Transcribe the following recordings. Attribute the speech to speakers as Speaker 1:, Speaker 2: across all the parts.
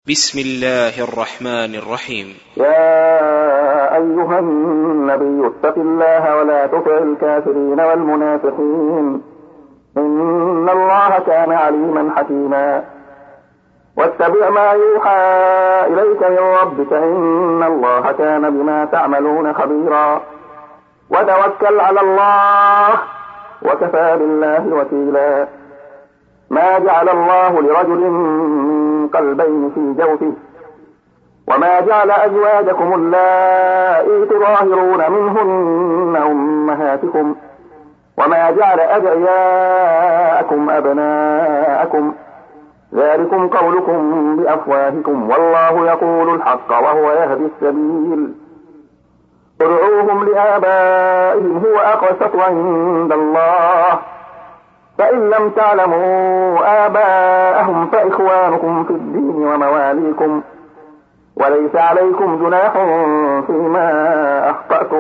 Speaker 1: بسم الله الرحمن الرحيم.
Speaker 2: يا أيها النبي اتق الله ولا تطع الكافرين والمنافقين إن الله كان عليما حكيما. واتبع ما يوحى إليك من ربك إن الله كان بما تعملون خبيرا. وتوكل على الله وكفى بالله وكيلا. ما جعل الله لرجل من قلبين في جوفه وما جعل أزواجكم اللائي تظاهرون منهن أمهاتكم وما جعل أدعياءكم أبناءكم ذلكم قولكم بأفواهكم والله يقول الحق وهو يهدي السبيل. ادعوهم لآبائهم هو أقسط عند الله فإن لم تعلموا آباءهم فإخوانكم في الدين ومواليكم وليس عليكم جناح فيما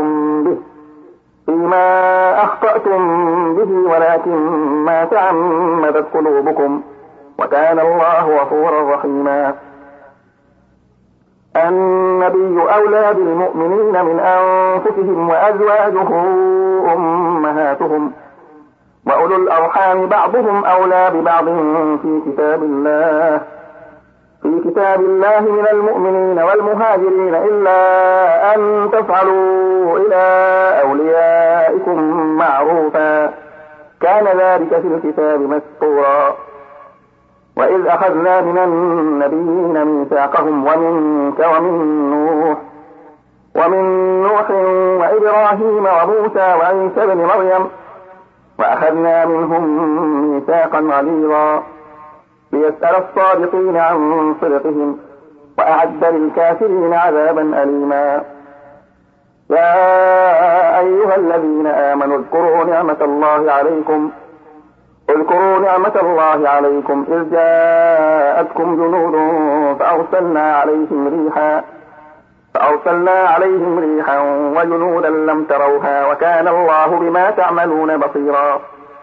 Speaker 2: أخطأتم به ولكن ما تعمدت قلوبكم وكان الله غفورا رحيما. النبي أولى بالمؤمنين من أنفسهم وأزواجه أمهاتهم وأولو الأرحام بعضهم أولى ببعض في كتاب الله من المؤمنين والمهاجرين إلا أن تفعلوا إلى أوليائكم معروفا كان ذلك في الكتاب مسطورا. وإذ أخذنا من النبيين ميثاقهم ومنك ومن نوح وإبراهيم وموسى وعيسى بن مريم وأخذنا منهم ميثاقا غليظا ليسأل الصادقين عن صدقهم وأعد للكافرين عذابا أليما. يا أيها الذين آمنوا اذكروا نعمة الله عليكم إذ جاءتكم جنود فأرسلنا عليهم ريحا وجنودا لم تروها وكان الله بما تعملون بصيرا.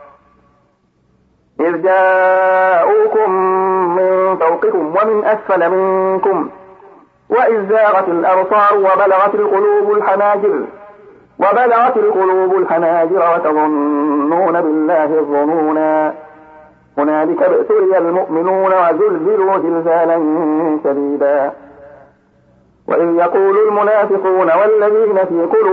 Speaker 2: إذ جاءوكم من فوقكم ومن أسفل منكم وإذ زاغت الأبصار وبلغت القلوب الحناجر وتظنون بالله الظنونا. هنالك ابتلي المؤمنون وزلزلوا زلزالا شديدا. وإذ يقول المنافقون والذين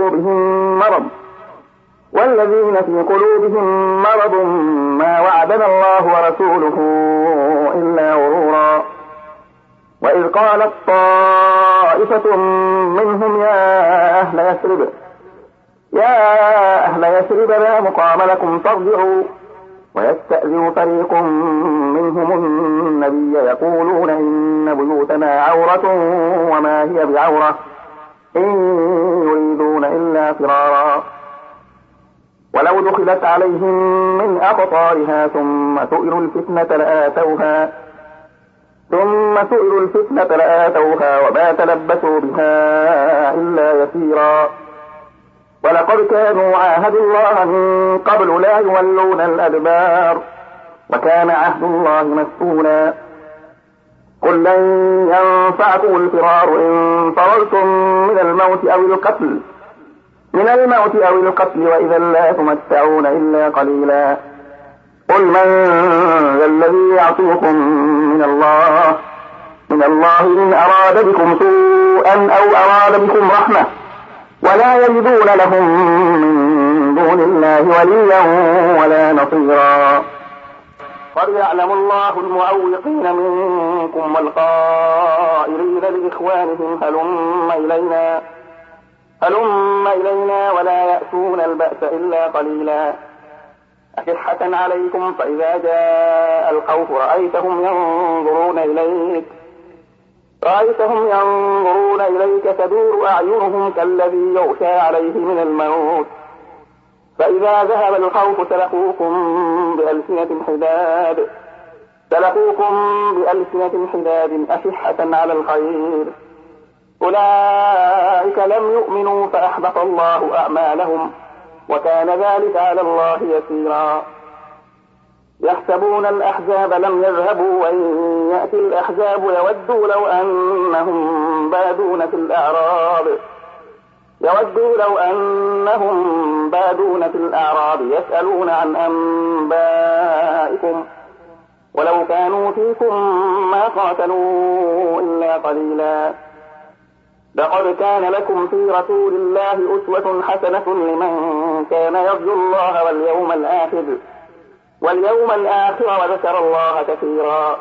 Speaker 2: في قلوبهم مرض ما وعدنا الله ورسوله إلا غرورا. وإذ قالت طائفة منهم يا أهل يثرب لا مقام لكم فارجعوا ويستأذن فريق منهم النبي يقولون إن بيوتنا عورة وما هي بعورة إن يريدون إلا فرارا. ولو دخلت عليهم من أقطارها ثم سئلوا الفتنة لآتوها وما تلبسوا بها إلا يسيرا. ولقد كانوا عاهدوا الله من قبل لا يولون الأدبار وكان عهد الله مسؤولا. قل لن ينفعكم الفرار إن فررتم من الموت أو القتل وإذا لا تمتعون إلا قليلا. قل من ذا الذي يعصمكم من الله إن أراد بكم سوءا أو أراد بكم رحمة ولا يجدون لهم من دون الله وليا ولا نصيرا. قد يعلم الله المعوقين منكم والقائلين لإخوانهم هلم إلينا ولا يأتون البأس إلا قليلا. أشحة عليكم فإذا جاء الخوف رأيتهم ينظرون إليك تدور أعينهم كالذي يغشى عليه من الموت فإذا ذهب الخوف سلقوكم بألسنة حداد أشحة على الخير أولئك لم يؤمنوا فأحبط الله أعمالهم وكان ذلك على الله يسيرا. يحسبون الأحزاب لم يذهبوا وإن يأتي الأحزاب يودوا لو أنهم بادون في الأعراب يسألون عن أنبائكم ولو كانوا فيكم ما قاتلوا إلا قليلا. لقد كان لكم في رسول الله أسوة حسنة لمن كان يرجو الله واليوم الآخر وذكر الله كثيرا.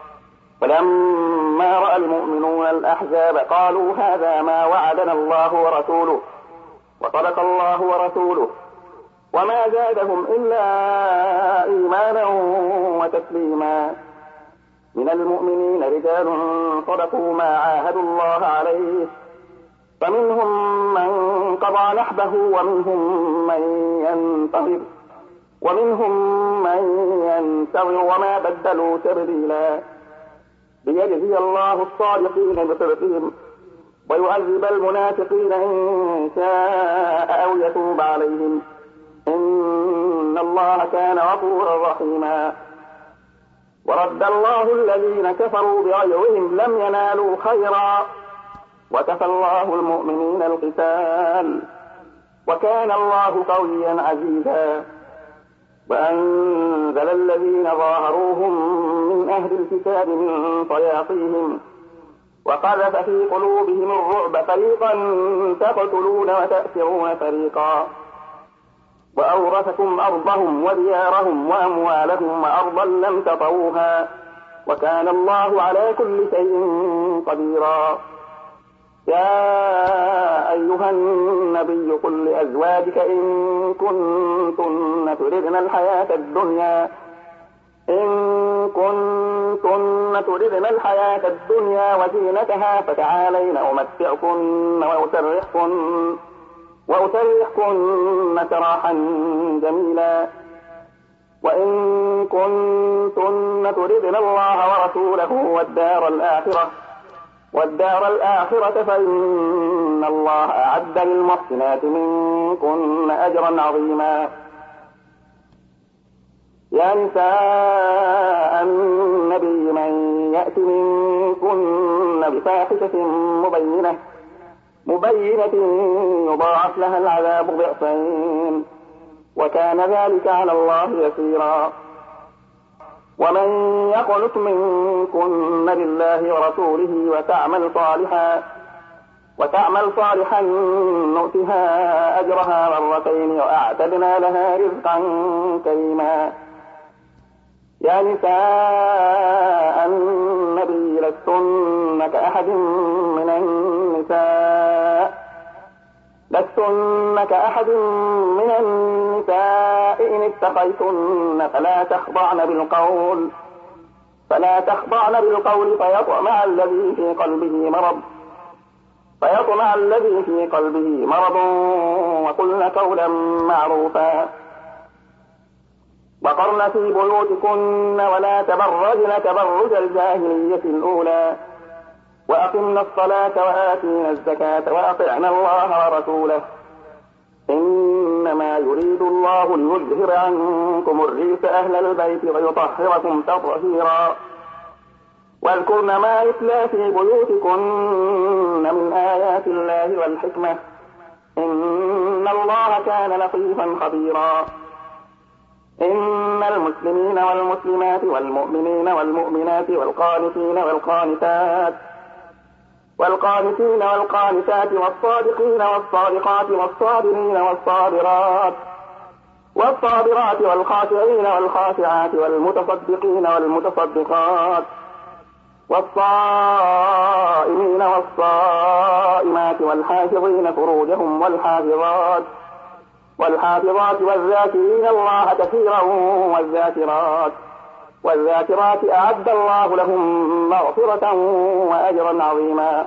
Speaker 2: فلما رأى المؤمنون الأحزاب قالوا هذا ما وعدنا الله ورسوله وصدق الله ورسوله وما زادهم إلا إيمانا وتسليما. من المؤمنين رجال صدقوا ما عاهدوا الله عليه فمنهم من قضى نحبه ومنهم من ينتظر وما بدلوا تبديلا. ليجزي الله الصادقين بصدقهم ويعذب المنافقين إن شاء أو يتوب عليهم إن الله كان غفورا رحيما. ورد الله الذين كفروا بغيظهم لم ينالوا خيرا وكفى الله المؤمنين القتال وكان الله قويا عزيزا. وأنزل الذين ظاهروهم من أهل الكتاب من صياصيهم وقذف في قلوبهم الرعب فريقا تقتلون وتأسرون فريقا. وأورثكم أرضهم وديارهم وأموالهم وأرضا لم تطئوها وكان الله على كل شيء قديرا. يا أيها النبي قل لأزواجك إن كنتن تردن الحياة الدنيا وزينتها فتعالين أمتعكن وأسرحكن سراحا جميلا. وإن كنتن تردن الله ورسوله والدار الآخرة فإن الله أعد للمحسنات منكن أجرا عظيما. يا نساء النبي من يأت منكن بفاحشة مبينة يضاعف لها العذاب ضعفين وكان ذلك على الله يسيرا. ومن يقنت منكن لله ورسوله وتعمل صالحا نؤتها أجرها مرتين وأعتدنا لها رزقا كريما. يا نساء النبي لستن كأحد من النساء إن اتقيتن فلا تخضعن بالقول فيطمع الذي في قلبه مرض وقلن قولا معروفا. وقرن في بيوتكن ولا تبرجن تبرج الجاهلية الأولى وأقمنا الصلاة وآتينا الزكاة وأطعنا الله ورسوله إنما يريد الله ليظهر عنكم الرجس أهل البيت ويطهركم تطهيرا. واذكرن ما يتلى في بيوتكن من آيات الله والحكمة إن الله كان لطيفا خبيرا. إن المسلمين والمسلمات والمؤمنين والمؤمنات والقانتين والقانتات والصادقين والصادقات والصابرين والصابرات والخاشعين والخاشعات والمتصدقين والمتصدقات والصائمين والصائمات والحافظين فروجهم والحافظات والذاكرين الله كثيرا والذاكرات أعد الله لهم مغفرة وأجرا عظيما.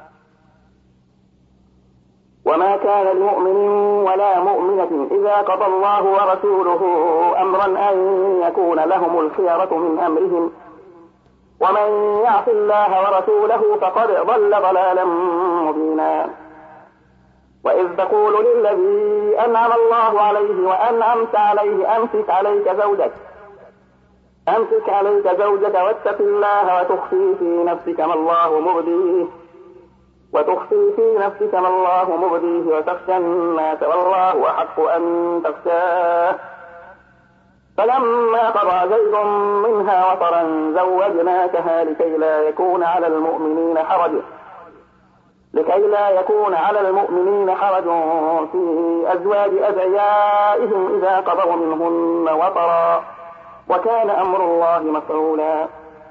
Speaker 2: وما كان لمؤمن ولا مؤمنة إذا قضى الله ورسوله أمرا أن يكون لهم الخيرة من أمرهم ومن يعص الله ورسوله فقد ضل ضلالا مبينا. وإذ تقول للذي أنعم الله عليه وأنعمت عليه أمسك عليك زوجك أمسك عليك زوجك واتق الله وتخفي في نفسك ما الله مبديه وتخشى الناس والله أحق أن تخشاه. فلما قضى زيد منها وطرا زوجناكها لكي لا يكون على المؤمنين حرج في أزواج أدعيائهم إذا قضوا منهن وطرا، وكان أمر الله مفعولا.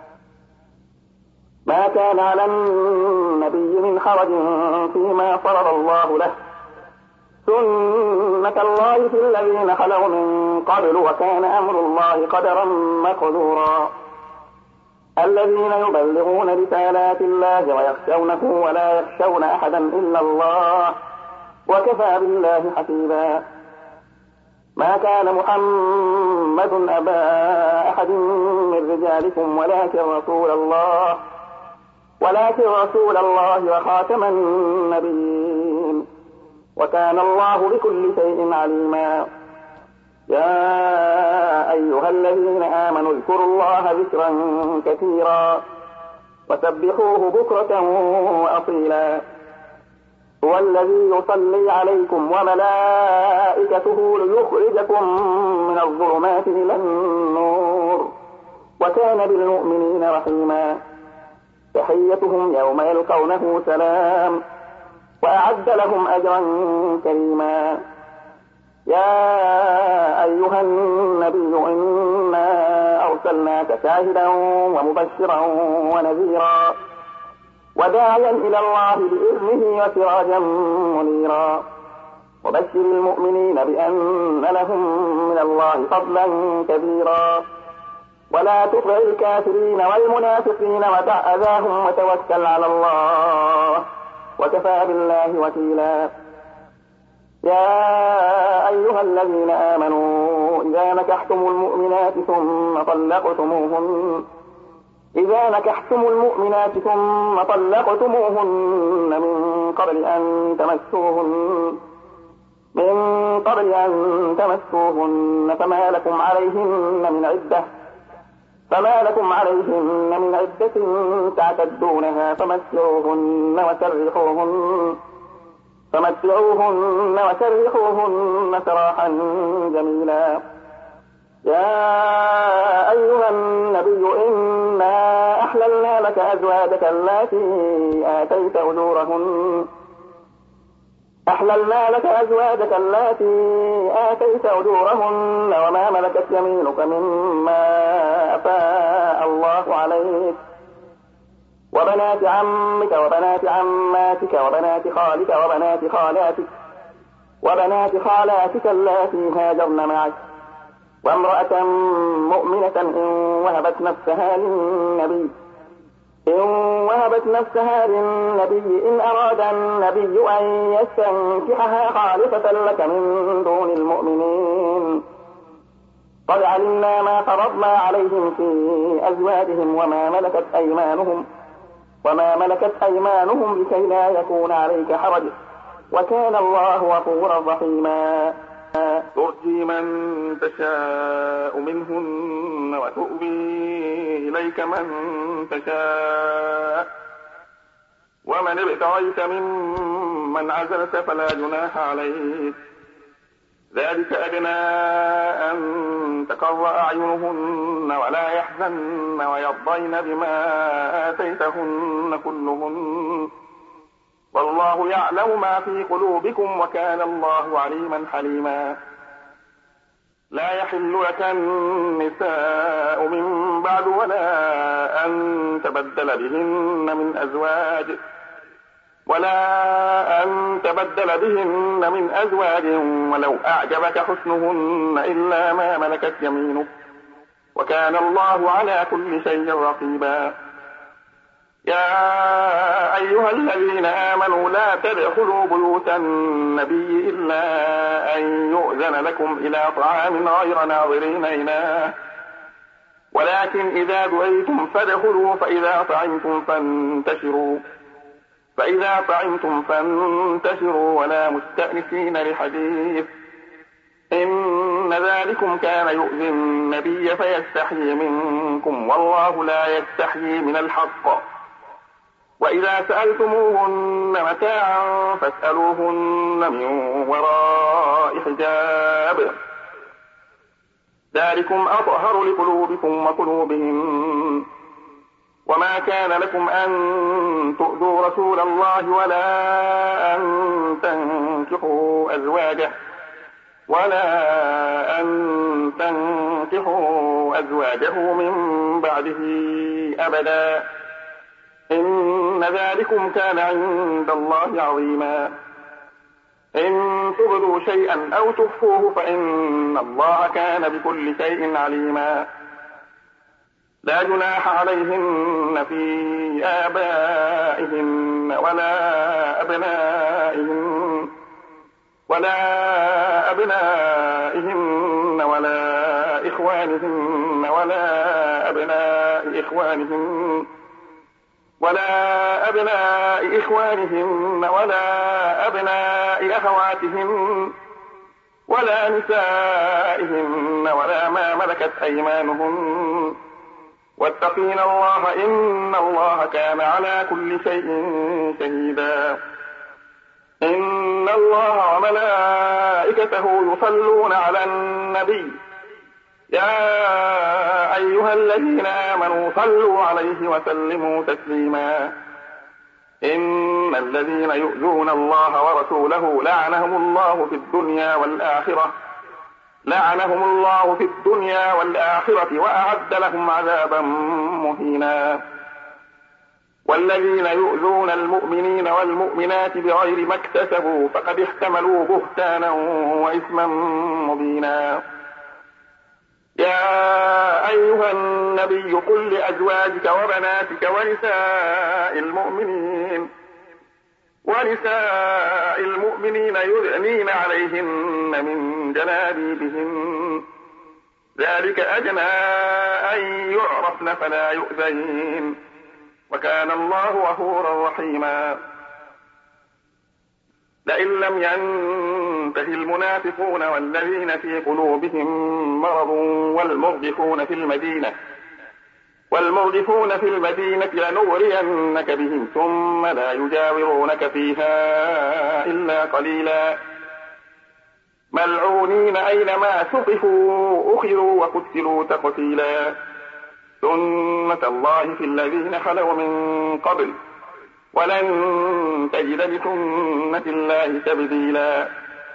Speaker 2: ما كان على النبي من حرج فيما فرض الله له، سنة الله في الذين خلوا من قبل، وكان أمر الله قدرا مقدورا. الذين يبلغون رسالات الله ويخشونه ولا يخشون أحدا إلا الله، وكفى بالله حسيبا. ما كان محمد أبا أحد من رجالكم ولكن رسول الله وخاتم النبيين، وكان الله بكل شيء عليما. يا أيها الذين آمنوا اذكروا الله ذكرا كثيرا وسبحوه بكرة وأصيلا. هو الذي يصلي عليكم وملائكته ليخرجكم من الظلمات إلى النور، وكان بالمؤمنين رحيما. تحيتهم يوم يلقونه سلام، وأعد لهم أجرا كريما. يا أيها النبي إنا أرسلناك شاهدا ومبشرا ونذيرا وداعيا إلى الله بإذنه وسراجا منيرا، وبشر المؤمنين بأن لهم من الله فضلا كبيرا. ولا تطع الكافرين والمنافقين ودع أذاهم وتوكل على الله، وكفى بالله وكيلا. يا أيها الذين آمنوا إذا نكحتم المؤمنات ثم طلقتموهن من قبل أن تمسوهن فما لكم عليهن من عدة تعتدونها، فمتعوهن وسرحوهن سراحا جميلا. يا أيها النبي إنا أحللنا لك أزواجك التي آتيت أجورهن وما ملكت يمينك مما أفاء الله عليك، وبنات عمك وبنات عماتك وبنات خالاتك اللاتي هاجرن معك، وامرأة مؤمنة إن وهبت نفسها للنبي إن أراد النبي أن يستنكحها خالصة لك من دون المؤمنين. قد علمنا ما فرضنا عليهم في أزواجهم وما ملكت أيمانهم لكي لا يكون عليك حرج، وكان الله غفورا رحيما. ترجي من تشاء منهن وتؤوي إليك من تشاء، ومن ابتغيت ممن عزلت فلا جناح عليك، ذلك أدنى أن تقر أعينهن ولا يحزن ويرضين بما آتيتهن كلهن، والله يعلم ما في قلوبكم وكان الله عليما حليما. لا يحل لك النساء من بعد ولا أن تبدل بهن من أزواج ولو أعجبك حسنهن إلا ما ملكت يمينك، وكان الله على كل شيء رقيبا. يا أيها الذين آمنوا لا تدخلوا بيوت النبي إلا أن يؤذن لكم إلى طعام غير ناظرين إناه، ولكن إذا دعيتم فادخلوا فإذا طعمتم فانتشروا ولا مستأنسين لحديث، إن إن ذلكم كان يؤذي النبي فيستحيي منكم والله لا يستحيي من الحق. وإذا سألتموهن متاعا فاسألوهن من وراء حجاب ذلكم أطهر لقلوبكم وقلوبهم. وما كان لكم أن تؤذوا رسول الله ولا أن تنكحوا أزواجه من بعده أبدا إن ذلكم كان عند الله عظيما. إن تبدوا شيئا أو تخفوه فإن الله كان بكل شيء عليما. لا جناح عليهن في آبائهن ولا أبنائهن ولا إخوانهن ولا أبناء إخوانهن ولا أبناء أخواتهن ولا نسائهن ولا ما ملكت أيمانهن واتقين الله إن الله كان على كل شيء شهيدا. إن الله وملائكته يصلون على النبي يا أيها الذين آمنوا صلوا عليه وسلموا تسليما. إن الذين يؤذون الله ورسوله لعنهم الله في الدنيا والآخرة وأعد لهم عذابا مهينا. والذين يؤذون المؤمنين والمؤمنات بغير ما اكتسبوا فقد احتملوا بهتانا وإثما مبينا. يا أيها النبي قل لأزواجك وبناتك ونساء المؤمنين يدنين عليهن من جلابيبهن ذلك أدنى أن يعرفن فلا يؤذين وكان الله غفورا رحيما. لئن لم ينته المنافقون والذين في قلوبهم مرض والمرجفون في المدينة لنغرينك بهم ثم لا يجاورونك فيها إلا قليلا ملعونين أينما ثقفوا أخذوا وقتلوا تقتيلا. سنة الله في الذين خلوا من قبل ولن تجد لسنة الله تبديلا.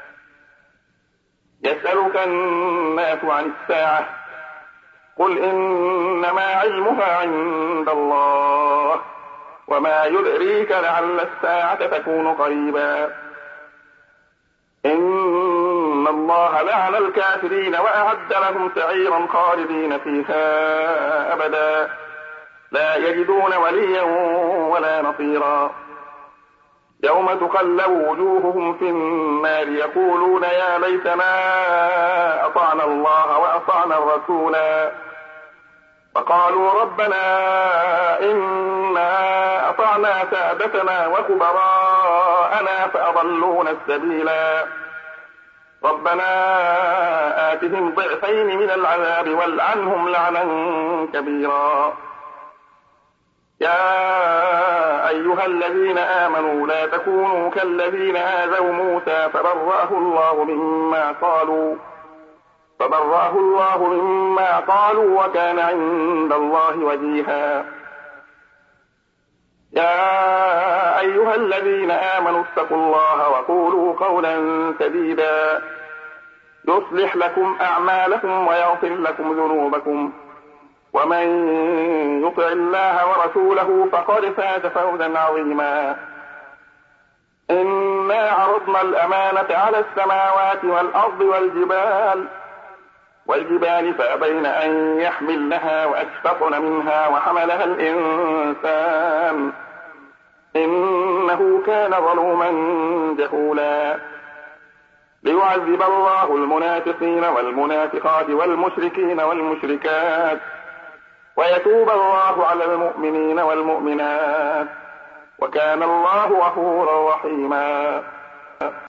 Speaker 2: يسألك الناس عن الساعة قل إنما علمها عند الله وما يدريك لعل الساعة تكون قريبا. إن الله لعن الكافرين وأعد لهم سعيرا خالدين فيها أبدا لا يجدون وليا ولا نصيرا. يوم تقلب وجوههم في النار يقولون يا ليتنا أطعنا الله وأطعنا الرسولا فقالوا ربنا إنا أطعنا سادتنا وكبراءنا فأضلونا السبيلا ربنا آتهم ضعفين من العذاب والعنهم لعنا كبيرا. يا أيها الذين آمنوا لا تكونوا كالذين آذوا موسى فبرأه الله مما قالوا وكان عند الله وجيها. يا أيها الذين آمنوا اتقوا الله وقولوا قولا سديدا يصلح لكم أعمالكم ويغفر لكم ذنوبكم ومن يطع الله ورسوله فقد فاز فوزا عظيما. إنا عرضنا الأمانة على السماوات والأرض والجبال فأبين أن يحملنها وأشفقن منها وحملها الإنسان إنه كان ظلوما جهولا. ليعذب الله المنافقين والمنافقات والمشركين والمشركات ويتوب الله على المؤمنين والمؤمنات وكان الله غفورا رحيما.